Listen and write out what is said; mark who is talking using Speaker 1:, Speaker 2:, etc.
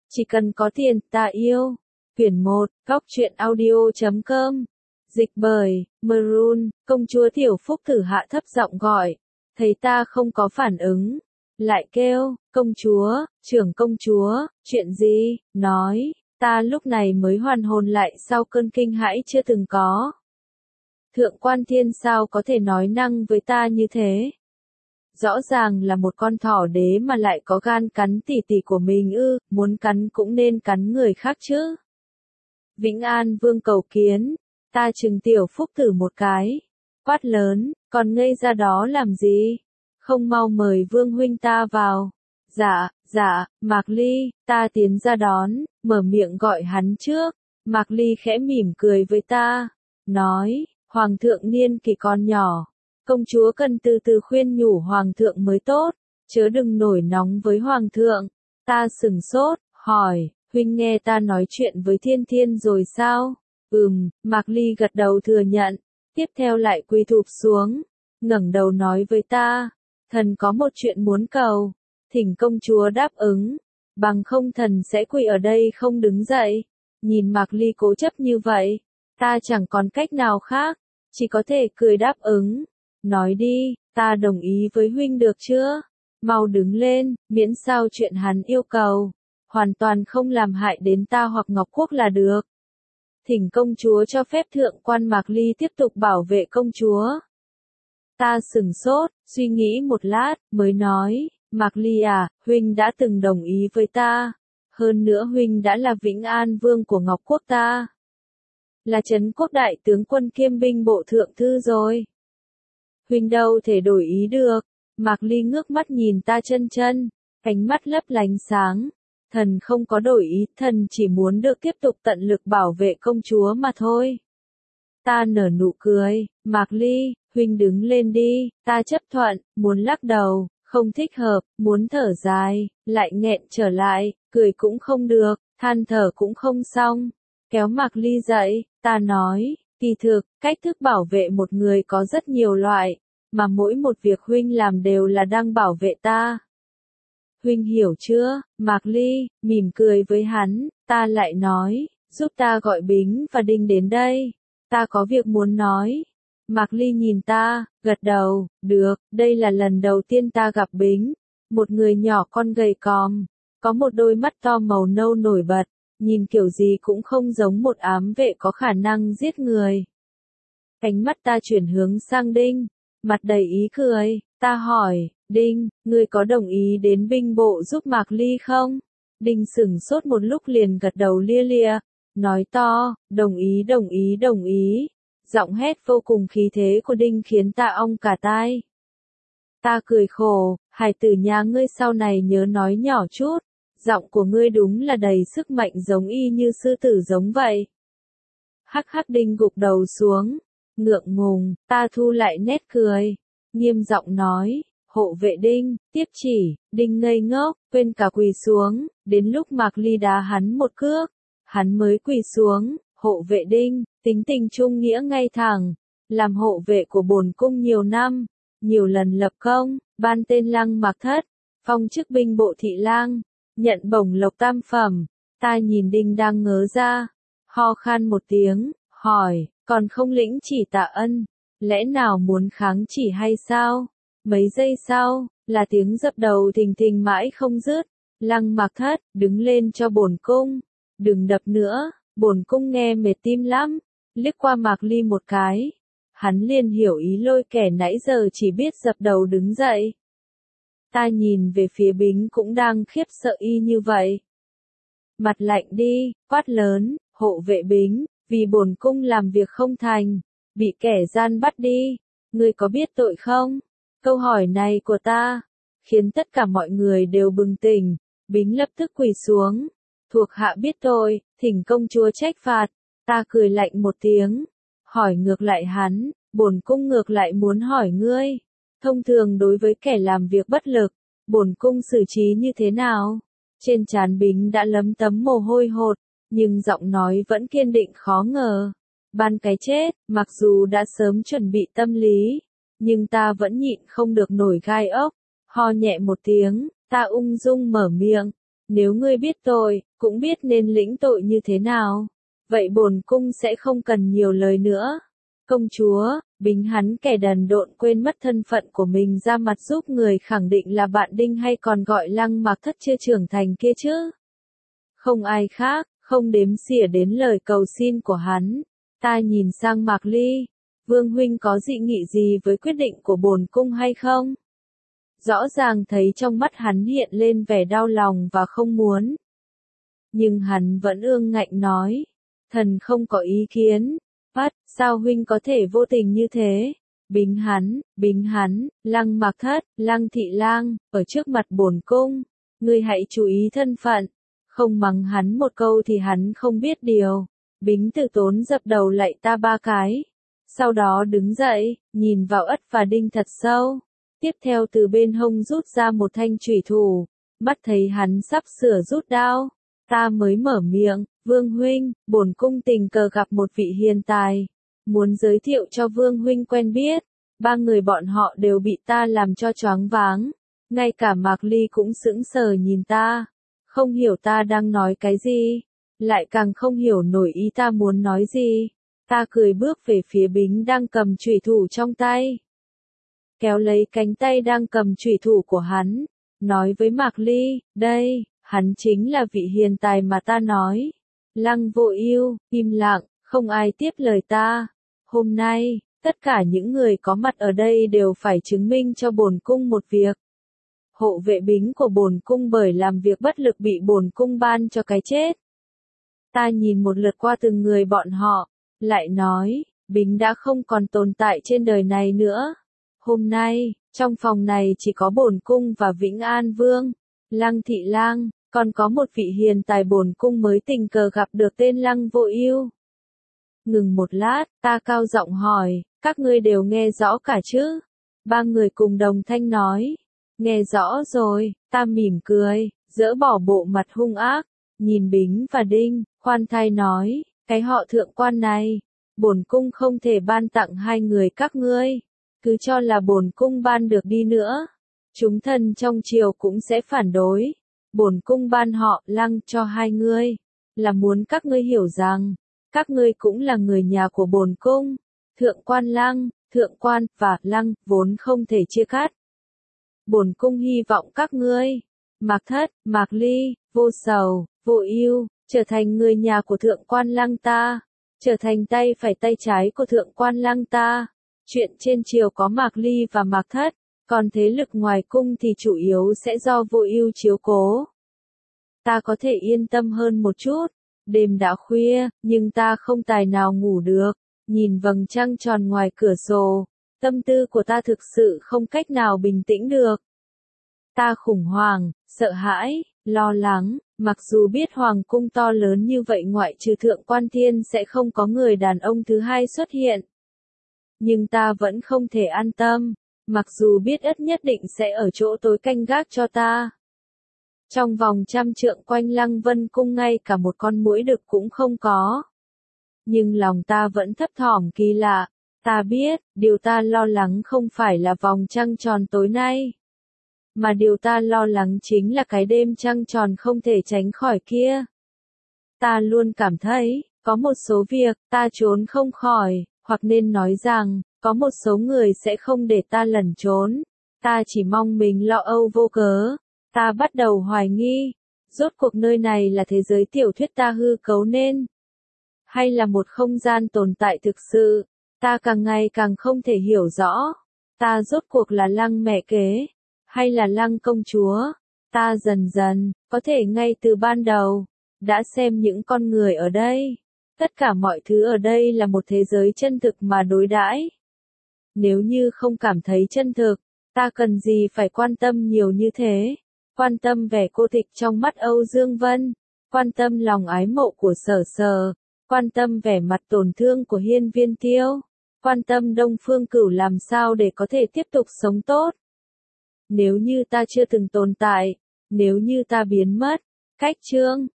Speaker 1: Chỉ cần có tiền, ta yêu. Quyển 1, Góc truyện audio.com. Dịch bởi, Maroon, công chúa Tiểu Phúc thử hạ thấp giọng gọi. Thấy ta không có phản ứng. Lại kêu, công chúa, trưởng công chúa, chuyện gì, nói, ta lúc này mới hoàn hồn lại sau cơn kinh hãi chưa từng có. Thượng quan thiên sao có thể nói năng với ta như thế? Rõ ràng là một con thỏ đế mà lại có gan cắn tỷ tỷ của mình ư, muốn cắn cũng nên cắn người khác chứ. Vĩnh An Vương cầu kiến, ta trừng Tiểu Phúc thử một cái, quát lớn, còn ngây ra đó làm gì? Không mau mời Vương huynh ta vào. Dạ, Mạc Ly, ta tiến ra đón, mở miệng gọi hắn trước. Mạc Ly khẽ mỉm cười với ta, nói, Hoàng thượng niên kỷ còn nhỏ. Công chúa cần từ từ khuyên nhủ Hoàng thượng mới tốt, chớ đừng nổi nóng với Hoàng thượng. Ta sửng sốt, hỏi, huynh nghe ta nói chuyện với Thiên Thiên rồi sao? Mạc Ly gật đầu thừa nhận, tiếp theo lại quỳ thụp xuống, ngẩng đầu nói với ta, thần có một chuyện muốn cầu, thỉnh công chúa đáp ứng, bằng không thần sẽ quỳ ở đây không đứng dậy. Nhìn Mạc Ly cố chấp như vậy, ta chẳng còn cách nào khác, chỉ có thể cười đáp ứng. Nói đi, ta đồng ý với huynh được chưa? Mau đứng lên, miễn sao chuyện hắn yêu cầu, hoàn toàn không làm hại đến ta hoặc Ngọc Quốc là được. Thỉnh công chúa cho phép thượng quan Mạc Ly tiếp tục bảo vệ công chúa. Ta sửng sốt, suy nghĩ một lát, mới nói, Mạc Ly à, huynh đã từng đồng ý với ta. Hơn nữa huynh đã là Vĩnh An Vương của Ngọc Quốc ta. Là Trấn Quốc đại tướng quân kiêm binh bộ thượng thư rồi. Huynh đâu thể đổi ý được. Mạc Ly ngước mắt nhìn ta chân, cánh mắt lấp lánh sáng. Thần không có đổi ý, thần chỉ muốn được tiếp tục tận lực bảo vệ công chúa mà thôi. Ta nở nụ cười, Mạc Ly, huynh đứng lên đi, ta chấp thuận, muốn lắc đầu, không thích hợp, muốn thở dài, lại nghẹn trở lại, cười cũng không được, than thở cũng không xong. Kéo Mạc Ly dậy, ta nói, kỳ thực, cách thức bảo vệ một người có rất nhiều loại, mà mỗi một việc huynh làm đều là đang bảo vệ ta. Huynh hiểu chưa? Mạc Ly, mỉm cười với hắn, ta lại nói, giúp ta gọi Bính và Đinh đến đây, ta có việc muốn nói. Mạc Ly nhìn ta, gật đầu, được, đây là lần đầu tiên ta gặp Bính, một người nhỏ con gầy còm, có một đôi mắt to màu nâu nổi bật, nhìn kiểu gì cũng không giống một ám vệ có khả năng giết người. Cánh mắt ta chuyển hướng sang Đinh, mặt đầy ý cười, ta hỏi, Đinh, ngươi có đồng ý đến binh bộ giúp Mạc Ly không? Đinh sửng sốt một lúc liền gật đầu lia lịa, nói to, đồng ý. Giọng hét vô cùng khí thế của Đinh khiến ta ong cả tai. Ta cười khổ, hài tử nhà ngươi sau này nhớ nói nhỏ chút, giọng của ngươi đúng là đầy sức mạnh giống y như sư tử giống vậy. Hắc hắc Đinh gục đầu xuống, ngượng ngùng, ta thu lại nét cười, nghiêm giọng nói, hộ vệ Đinh, tiếp chỉ. Đinh ngây ngốc, quên cả quỳ xuống, đến lúc Mạc Ly đá hắn một cước, hắn mới quỳ xuống. Hộ vệ Đinh, tính tình trung nghĩa ngay thẳng, làm hộ vệ của bổn cung nhiều năm, nhiều lần lập công, ban tên Lăng Mạc Thất, phong chức binh bộ thị lang, nhận bổng lộc tam phẩm. Ta nhìn Đinh đang ngớ ra, ho khan một tiếng, hỏi, còn không lĩnh chỉ tạ ân, lẽ nào muốn kháng chỉ hay sao? Mấy giây sau, là tiếng dập đầu thình thình mãi không dứt. Lăng Mạc Thất, đứng lên cho bổn cung, đừng đập nữa. Bổn cung nghe mệt tim lắm, liếc qua Mạc Ly một cái, hắn liền hiểu ý lôi kẻ nãy giờ chỉ biết dập đầu đứng dậy. Ta nhìn về phía Bính cũng đang khiếp sợ y như vậy. Mặt lạnh đi, quát lớn, hộ vệ Bính, vì bổn cung làm việc không thành, bị kẻ gian bắt đi, ngươi có biết tội không? Câu hỏi này của ta, khiến tất cả mọi người đều bừng tỉnh, Bính lập tức quỳ xuống. Thuộc hạ biết tội, thỉnh công chúa trách phạt. Ta cười lạnh một tiếng, hỏi ngược lại hắn, bổn cung ngược lại muốn hỏi ngươi, thông thường đối với kẻ làm việc bất lực, bổn cung xử trí như thế nào? Trên trán Bính đã lấm tấm mồ hôi hột, nhưng giọng nói vẫn kiên định khó ngờ. Ban cái chết, mặc dù đã sớm chuẩn bị tâm lý, nhưng ta vẫn nhịn không được nổi gai ốc, ho nhẹ một tiếng, ta ung dung mở miệng. Nếu ngươi biết tội, cũng biết nên lĩnh tội như thế nào. Vậy bổn cung sẽ không cần nhiều lời nữa. Công chúa, Bính hắn kẻ đần độn quên mất thân phận của mình ra mặt giúp người khẳng định là bạn Đinh hay còn gọi Lăng Mạc Thất chưa trưởng thành kia chứ. Không ai khác, không đếm xỉa đến lời cầu xin của hắn. Ta nhìn sang Mạc Ly, Vương huynh có dị nghị gì với quyết định của bổn cung hay không? Rõ ràng thấy trong mắt hắn hiện lên vẻ đau lòng và không muốn. Nhưng hắn vẫn ương ngạnh nói, thần không có ý kiến. Bắt, sao huynh có thể vô tình như thế? Bính hắn, Lăng Mạc Thất, Lăng Thị Lang, ở trước mặt bổn cung, ngươi hãy chú ý thân phận. Không mắng hắn một câu thì hắn không biết điều. Bính Tử Tốn dập đầu lạy ta 3 cái. Sau đó đứng dậy, nhìn vào Ất và Đinh thật sâu. Tiếp theo từ bên hông rút ra một thanh chủy thủ. Mắt thấy hắn sắp sửa rút đao. Ta mới mở miệng, Vương huynh, bổn cung tình cờ gặp một vị hiền tài. Muốn giới thiệu cho Vương huynh quen biết. 3 người bọn họ đều bị ta làm cho choáng váng. Ngay cả Mạc Ly cũng sững sờ nhìn ta. Không hiểu ta đang nói cái gì. Lại càng không hiểu nổi ý ta muốn nói gì. Ta cười bước về phía Bính đang cầm chủy thủ trong tay. Kéo lấy cánh tay đang cầm chủy thủ của hắn. Nói với Mạc Ly, đây, hắn chính là vị hiền tài mà ta nói. Lăng Vô Ưu, im lặng, không ai tiếp lời ta. Hôm nay, tất cả những người có mặt ở đây đều phải chứng minh cho bổn cung một việc. Hộ vệ Bính của bổn cung bởi làm việc bất lực bị bổn cung ban cho cái chết. Ta nhìn một lượt qua từng người bọn họ, lại nói, Bính đã không còn tồn tại trên đời này nữa. Hôm nay, trong phòng này chỉ có bổn cung và Vĩnh An Vương, Lăng Thị Lang, còn có một vị hiền tài bổn cung mới tình cờ gặp được tên Lăng Vô Ưu. Ngừng một lát, ta cao giọng hỏi, các ngươi đều nghe rõ cả chứ? 3 người cùng đồng thanh nói, nghe rõ rồi. Ta mỉm cười, dỡ bỏ bộ mặt hung ác, nhìn Bính và Đinh, khoan thai nói, cái họ Thượng Quan này, bổn cung không thể ban tặng 2 người các ngươi, cứ cho là bổn cung ban được đi nữa, chúng thần trong triều cũng sẽ phản đối. Bổn cung ban họ Lăng cho 2 ngươi, là muốn các ngươi hiểu rằng, các ngươi cũng là người nhà của bổn cung. Thượng Quan Lăng, Thượng Quan và Lăng vốn không thể chia cắt. Bổn cung hy vọng các ngươi, Mạc Thất, Mạc Ly, Vô Sầu, Vô Ưu, trở thành người nhà của Thượng Quan Lăng ta, trở thành tay phải tay trái của Thượng Quan Lăng ta. Chuyện trên triều có Mạc Ly và Mạc Thất, còn thế lực ngoài cung thì chủ yếu sẽ do Vô Ưu chiếu cố. Ta có thể yên tâm hơn một chút. Đêm đã khuya, nhưng ta không tài nào ngủ được. Nhìn vầng trăng tròn ngoài cửa sổ, tâm tư của ta thực sự không cách nào bình tĩnh được. Ta khủng hoảng, sợ hãi, lo lắng, mặc dù biết hoàng cung to lớn như vậy ngoại trừ Thượng Quan Thiên sẽ không có người đàn ông thứ hai xuất hiện. Nhưng ta vẫn không thể an tâm, mặc dù biết Ất nhất định sẽ ở chỗ tối canh gác cho ta. Trong vòng 100 trượng quanh Lăng Vân cung ngay cả một con muỗi đực cũng không có. Nhưng lòng ta vẫn thấp thỏm kỳ lạ. Ta biết, điều ta lo lắng không phải là vòng trăng tròn tối nay. Mà điều ta lo lắng chính là cái đêm trăng tròn không thể tránh khỏi kia. Ta luôn cảm thấy, có một số việc, ta trốn không khỏi, hoặc nên nói rằng, có một số người sẽ không để ta lẩn trốn. Ta chỉ mong mình lo âu vô cớ. Ta bắt đầu hoài nghi, rốt cuộc nơi này là thế giới tiểu thuyết ta hư cấu nên, hay là một không gian tồn tại thực sự. Ta càng ngày càng không thể hiểu rõ, ta rốt cuộc là Lăng mẹ kế, hay là Lăng công chúa. Ta dần dần, có thể ngay từ ban đầu, đã xem những con người ở đây, tất cả mọi thứ ở đây là một thế giới chân thực mà đối đãi. Nếu như không cảm thấy chân thực, ta cần gì phải quan tâm nhiều như thế? Quan tâm vẻ cô tịch trong mắt Âu Dương Vân, quan tâm lòng ái mộ của Sở Sở, quan tâm vẻ mặt tổn thương của Hiên Viên Tiêu, quan tâm Đông Phương Cửu làm sao để có thể tiếp tục sống tốt. Nếu như ta chưa từng tồn tại, nếu như ta biến mất, cách chương